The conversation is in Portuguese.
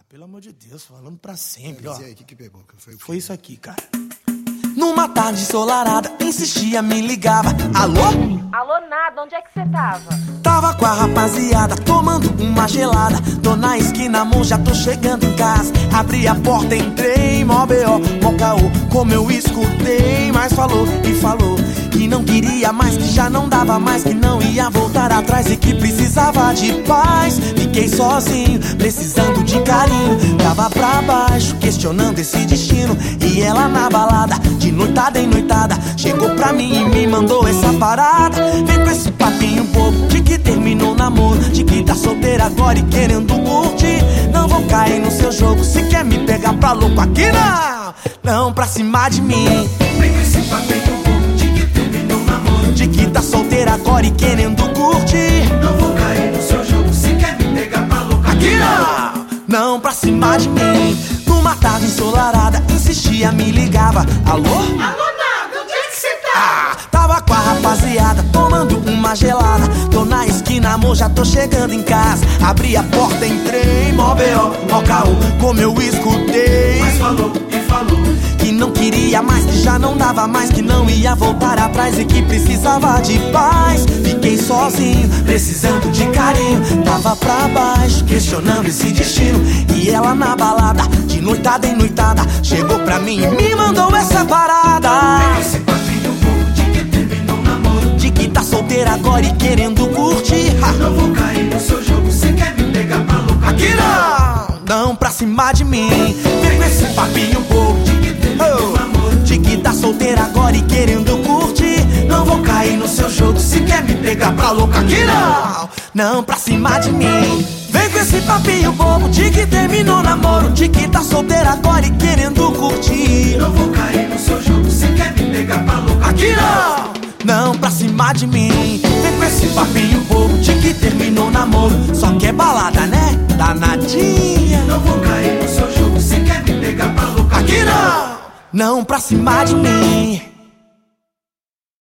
Pelo amor de Deus, falando pra sempre, ó. E aí, o que pegou? Foi isso aqui, cara. Numa tarde ensolarada, insistia, me ligava. Alô? Alô, nada, onde é que você tava? Tava com a rapaziada, tomando uma gelada. Tô na esquina, amor, já tô chegando em casa. Abri a porta, entrei, mó B.O., mó caô. Como eu escutei, mas falou e falou que não queria mais, que já não dava mais, que não ia voltar atrás e que precisava de paz. Fiquei sozinho, precisando de carinho. Tava pra baixo, questionando esse destino. E ela na balada, de noitada em noitada, chegou pra mim e me mandou essa parada. Vem com esse papinho bobo de que terminou o namoro, de que tá solteira agora e querendo curtir. Não vou cair no seu jogo, se quer me pegar pra louco aqui não pra cima de mim. Vem com esse papinho bobo de que terminou o namoro, de que tá solteira agora e querendo curtir. Não vou cair no seu jogo, se quer me pegar pra louco aqui não pra cima de mim. Numa tarde ensolarada, insistia, me ligava. Alô? Alô, nada, onde é que você tá? Tava com a rapaziada, tomando uma gelada. Tô na esquina, amor, já tô chegando em casa. Abri a porta, entrei, mó B.O., mó caô. Como eu escutei, mas falou e falou que não queria mais, que já não dava mais, que não ia voltar atrás e que precisava de paz. Fiquei sozinho, precisando de carinho. Tava pra baixo, questionando esse destino. E ela na balada, de noitada em noitada, chegou pra mim e me mandou essa parada. Vem esse papinho bobo de que terminou o namoro, de que tá solteira agora e querendo curtir. Não vou cair no seu jogo, cê quer me pegar pra louco aqui não pra cima de mim. Vem com esse papinho bobo de que terminou o namoro, de que tá solteira agora e querendo curtir. Não vou cair no seu jogo, se quer me pegar pra louco aqui não pra cima de mim. Vem com esse papinho bobo de que terminou o namoro, de que tá solteira agora e querendo curtir. Não vou cair no seu jogo, se quer me pegar pra louco aqui não pra cima de mim. Vem com esse papinho bobo de que terminou o namoro, só quer balada, né? Danadinha. Não vou cair no seu jogo, se quer me pegar pra louco aqui não pra cima de mim.